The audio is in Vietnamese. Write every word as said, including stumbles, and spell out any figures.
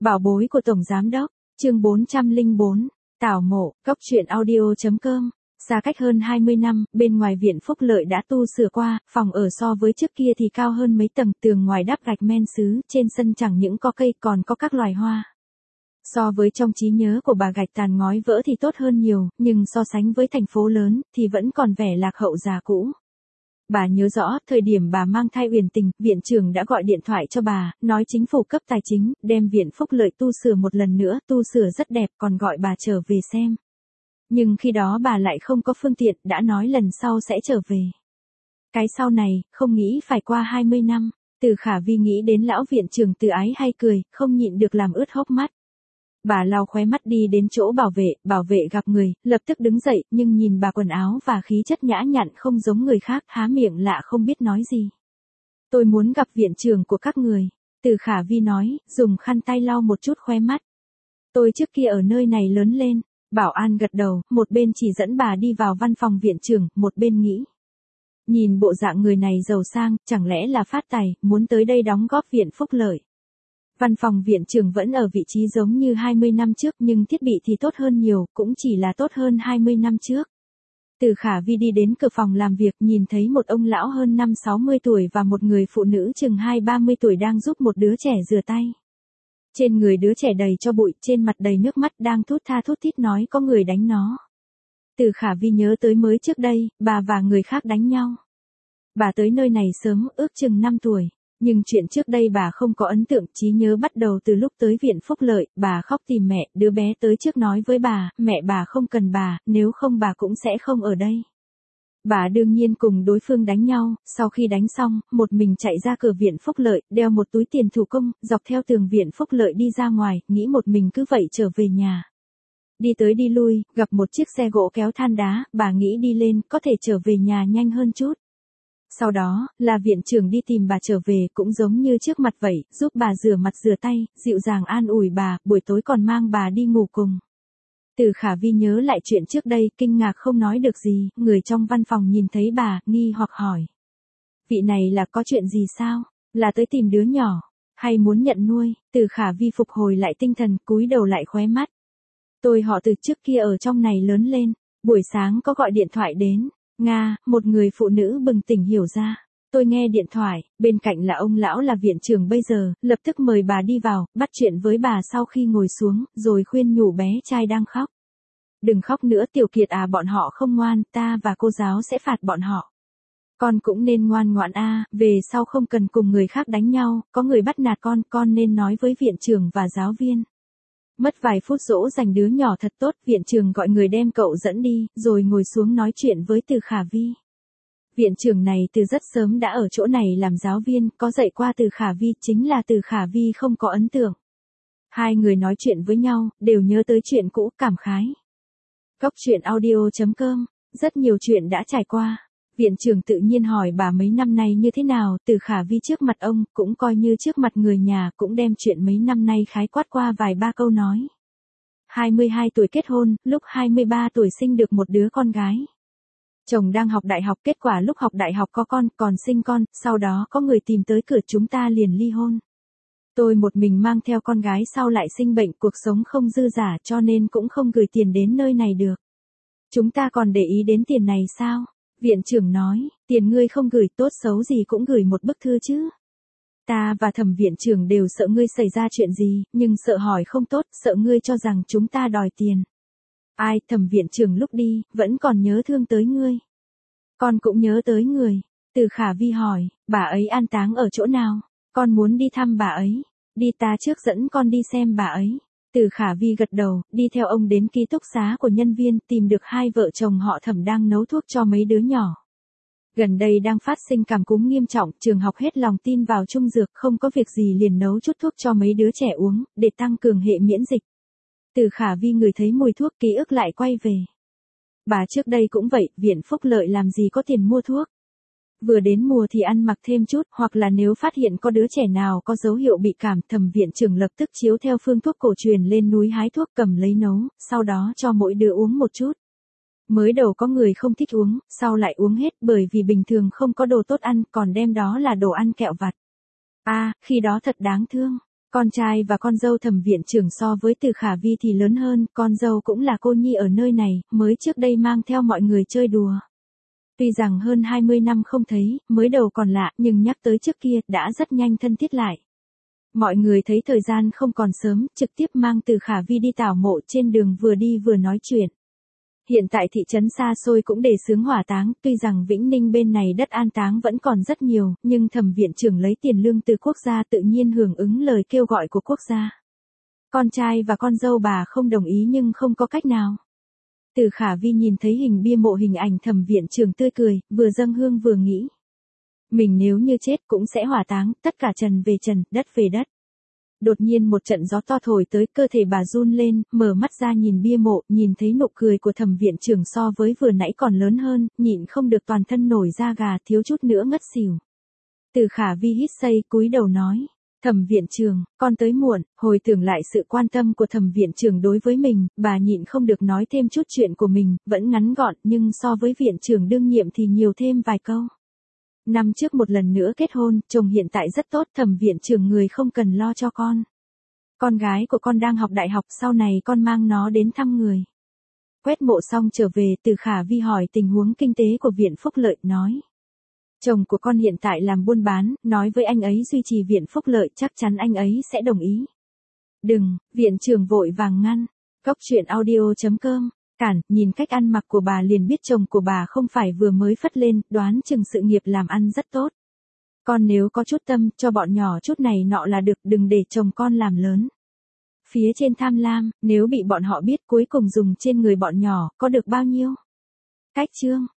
Bảo bối của Tổng Giám Đốc, chương bốn trăm lẻ bốn, Tảo Mộ, Cốc truyện audio.com. Xa cách hơn hai mươi năm, bên ngoài viện Phúc Lợi đã tu sửa qua, phòng ở so với trước kia thì cao hơn mấy tầng, tường ngoài đắp gạch men sứ, trên sân chẳng những có cây còn có các loài hoa. So với trong trí nhớ của bà gạch tàn ngói vỡ thì tốt hơn nhiều, nhưng so sánh với thành phố lớn, thì vẫn còn vẻ lạc hậu già cũ. Bà nhớ rõ, thời điểm bà mang thai Uyển Tình, viện trưởng đã gọi điện thoại cho bà, nói chính phủ cấp tài chính, đem viện Phúc Lợi tu sửa một lần nữa, tu sửa rất đẹp, còn gọi bà trở về xem. Nhưng khi đó bà lại không có phương tiện, đã nói lần sau sẽ trở về. Cái sau này, không nghĩ phải qua hai mươi năm, Từ Khả Vi nghĩ đến lão viện trưởng Từ Ái hay cười, không nhịn được làm ướt hốc mắt. Bà lau khóe mắt đi đến chỗ bảo vệ, bảo vệ gặp người, lập tức đứng dậy, nhưng nhìn bà quần áo và khí chất nhã nhặn không giống người khác, há miệng lạ không biết nói gì. Tôi muốn gặp viện trưởng của các người, Từ Khả Vi nói, dùng khăn tay lau một chút khóe mắt. Tôi trước kia ở nơi này lớn lên, Bảo An gật đầu, một bên chỉ dẫn bà đi vào văn phòng viện trưởng, một bên nghĩ. Nhìn bộ dạng người này giàu sang, chẳng lẽ là phát tài, muốn tới đây đóng góp viện Phúc Lợi. Văn phòng viện trưởng vẫn ở vị trí giống như hai mươi năm trước nhưng thiết bị thì tốt hơn nhiều, cũng chỉ là tốt hơn hai mươi năm trước. Từ Khả Vi đi đến cửa phòng làm việc, nhìn thấy một ông lão hơn năm sáu mươi tuổi và một người phụ nữ chừng hai ba mươi tuổi đang giúp một đứa trẻ rửa tay. Trên người đứa trẻ đầy cho bụi, trên mặt đầy nước mắt, đang thút tha thút thít nói có người đánh nó. Từ Khả Vi nhớ tới mới trước đây, bà và người khác đánh nhau. Bà tới nơi này sớm, ước chừng năm tuổi. Nhưng chuyện trước đây bà không có ấn tượng, trí nhớ bắt đầu từ lúc tới viện Phúc Lợi, bà khóc tìm mẹ, đứa bé tới trước nói với bà, mẹ bà không cần bà, nếu không bà cũng sẽ không ở đây. Bà đương nhiên cùng đối phương đánh nhau, sau khi đánh xong, một mình chạy ra cửa viện Phúc Lợi, đeo một túi tiền thủ công, dọc theo tường viện Phúc Lợi đi ra ngoài, nghĩ một mình cứ vậy trở về nhà. Đi tới đi lui, gặp một chiếc xe gỗ kéo than đá, bà nghĩ đi lên, có thể trở về nhà nhanh hơn chút. Sau đó, là viện trưởng đi tìm bà trở về, cũng giống như trước mặt vậy, giúp bà rửa mặt rửa tay, dịu dàng an ủi bà, buổi tối còn mang bà đi ngủ cùng. Từ Khả Vi nhớ lại chuyện trước đây, kinh ngạc không nói được gì, người trong văn phòng nhìn thấy bà, nghi hoặc hỏi. Vị này là có chuyện gì sao? Là tới tìm đứa nhỏ, hay muốn nhận nuôi? Từ Khả Vi phục hồi lại tinh thần, cúi đầu lại khóe mắt. Tôi họ Từ, trước kia ở trong này lớn lên, buổi sáng có gọi điện thoại đến. Nga, một người phụ nữ bừng tỉnh hiểu ra. Tôi nghe điện thoại, bên cạnh là ông lão là viện trưởng bây giờ, lập tức mời bà đi vào, bắt chuyện với bà sau khi ngồi xuống, rồi khuyên nhủ bé trai đang khóc. Đừng khóc nữa Tiểu Kiệt à, bọn họ không ngoan, ta và cô giáo sẽ phạt bọn họ. Con cũng nên ngoan ngoãn a, về sau không cần cùng người khác đánh nhau, có người bắt nạt con, con nên nói với viện trưởng và giáo viên. Mất vài phút dỗ dành đứa nhỏ thật tốt, viện trưởng gọi người đem cậu dẫn đi, rồi ngồi xuống nói chuyện với Từ Khả Vi. Viện trưởng này từ rất sớm đã ở chỗ này làm giáo viên, có dạy qua Từ Khả Vi, chính là Từ Khả Vi không có ấn tượng. Hai người nói chuyện với nhau, đều nhớ tới chuyện cũ, cảm khái. Cốc truyện audio.com, rất nhiều chuyện đã trải qua. Viện trưởng tự nhiên hỏi bà mấy năm nay như thế nào, Từ Khả Vi trước mặt ông, cũng coi như trước mặt người nhà, cũng đem chuyện mấy năm nay khái quát qua vài ba câu nói. hai mươi hai tuổi kết hôn, lúc hai mươi ba tuổi sinh được một đứa con gái. Chồng đang học đại học, kết quả lúc học đại học có con, còn sinh con, sau đó có người tìm tới cửa chúng ta liền ly hôn. Tôi một mình mang theo con gái sau lại sinh bệnh, cuộc sống không dư giả cho nên cũng không gửi tiền đến nơi này được. Chúng ta còn để ý đến tiền này sao? Viện trưởng nói, tiền ngươi không gửi, tốt xấu gì cũng gửi một bức thư chứ. Ta và Thẩm viện trưởng đều sợ ngươi xảy ra chuyện gì, nhưng sợ hỏi không tốt, sợ ngươi cho rằng chúng ta đòi tiền. Ai, Thẩm viện trưởng lúc đi, vẫn còn nhớ thương tới ngươi. Con cũng nhớ tới người. Từ Khả Vi hỏi, bà ấy an táng ở chỗ nào? Con muốn đi thăm bà ấy. Đi, ta trước dẫn con đi xem bà ấy. Từ Khả Vi gật đầu, đi theo ông đến ký túc xá của nhân viên, tìm được hai vợ chồng họ Thẩm đang nấu thuốc cho mấy đứa nhỏ. Gần đây đang phát sinh cảm cúm nghiêm trọng, trường học hết lòng tin vào trung dược, không có việc gì liền nấu chút thuốc cho mấy đứa trẻ uống, để tăng cường hệ miễn dịch. Từ Khả Vi ngửi thấy mùi thuốc, ký ức lại quay về. Bà trước đây cũng vậy, viện Phúc Lợi làm gì có tiền mua thuốc. Vừa đến mùa thì ăn mặc thêm chút, hoặc là nếu phát hiện có đứa trẻ nào có dấu hiệu bị cảm, Thẩm viện trưởng lập tức chiếu theo phương thuốc cổ truyền lên núi hái thuốc cầm lấy nấu, sau đó cho mỗi đứa uống một chút. Mới đầu có người không thích uống, sau lại uống hết bởi vì bình thường không có đồ tốt ăn, còn đem đó là đồ ăn kẹo vặt. À, khi đó thật đáng thương. Con trai và con dâu Thẩm viện trưởng so với Từ Khả Vi thì lớn hơn, con dâu cũng là cô nhi ở nơi này, mới trước đây mang theo mọi người chơi đùa. Tuy rằng hơn hai mươi năm không thấy, mới đầu còn lạ, nhưng nhắc tới trước kia, đã rất nhanh thân thiết lại. Mọi người thấy thời gian không còn sớm, trực tiếp mang Từ Khả Vi đi tảo mộ, trên đường vừa đi vừa nói chuyện. Hiện tại thị trấn xa xôi cũng đề xướng hỏa táng, tuy rằng Vĩnh Ninh bên này đất an táng vẫn còn rất nhiều, nhưng Thẩm viện trưởng lấy tiền lương từ quốc gia tự nhiên hưởng ứng lời kêu gọi của quốc gia. Con trai và con dâu bà không đồng ý nhưng không có cách nào. Từ Khả Vi nhìn thấy hình bia mộ hình ảnh Thẩm viện trưởng tươi cười, vừa dâng hương vừa nghĩ. Mình nếu như chết cũng sẽ hỏa táng, tất cả trần về trần, đất về đất. Đột nhiên một trận gió to thổi tới, cơ thể bà run lên, mở mắt ra nhìn bia mộ, nhìn thấy nụ cười của Thẩm viện trưởng so với vừa nãy còn lớn hơn, nhịn không được toàn thân nổi da gà, thiếu chút nữa ngất xỉu. Từ Khả Vi hít xây, cúi đầu nói, Thẩm viện trưởng, con tới muộn. Hồi tưởng lại sự quan tâm của Thẩm viện trưởng đối với mình, bà nhịn không được nói thêm chút chuyện của mình, vẫn ngắn gọn, nhưng so với viện trưởng đương nhiệm thì nhiều thêm vài câu. Năm trước một lần nữa kết hôn, chồng hiện tại rất tốt, Thẩm viện trưởng người không cần lo cho con. Con gái của con đang học đại học, sau này con mang nó đến thăm người. Quét mộ xong trở về, Từ Khả Vi hỏi tình huống kinh tế của viện Phúc Lợi, nói. Chồng của con hiện tại làm buôn bán, nói với anh ấy duy trì viện Phúc Lợi, chắc chắn anh ấy sẽ đồng ý. Đừng, viện trưởng vội vàng ngăn. Cốc truyện audio chấm com. Cản, nhìn cách ăn mặc của bà liền biết chồng của bà không phải vừa mới phất lên, đoán chừng sự nghiệp làm ăn rất tốt. Con nếu có chút tâm, cho bọn nhỏ chút này nọ là được, đừng để chồng con làm lớn. Phía trên tham lam, nếu bị bọn họ biết cuối cùng dùng trên người bọn nhỏ, có được bao nhiêu? Cách chương.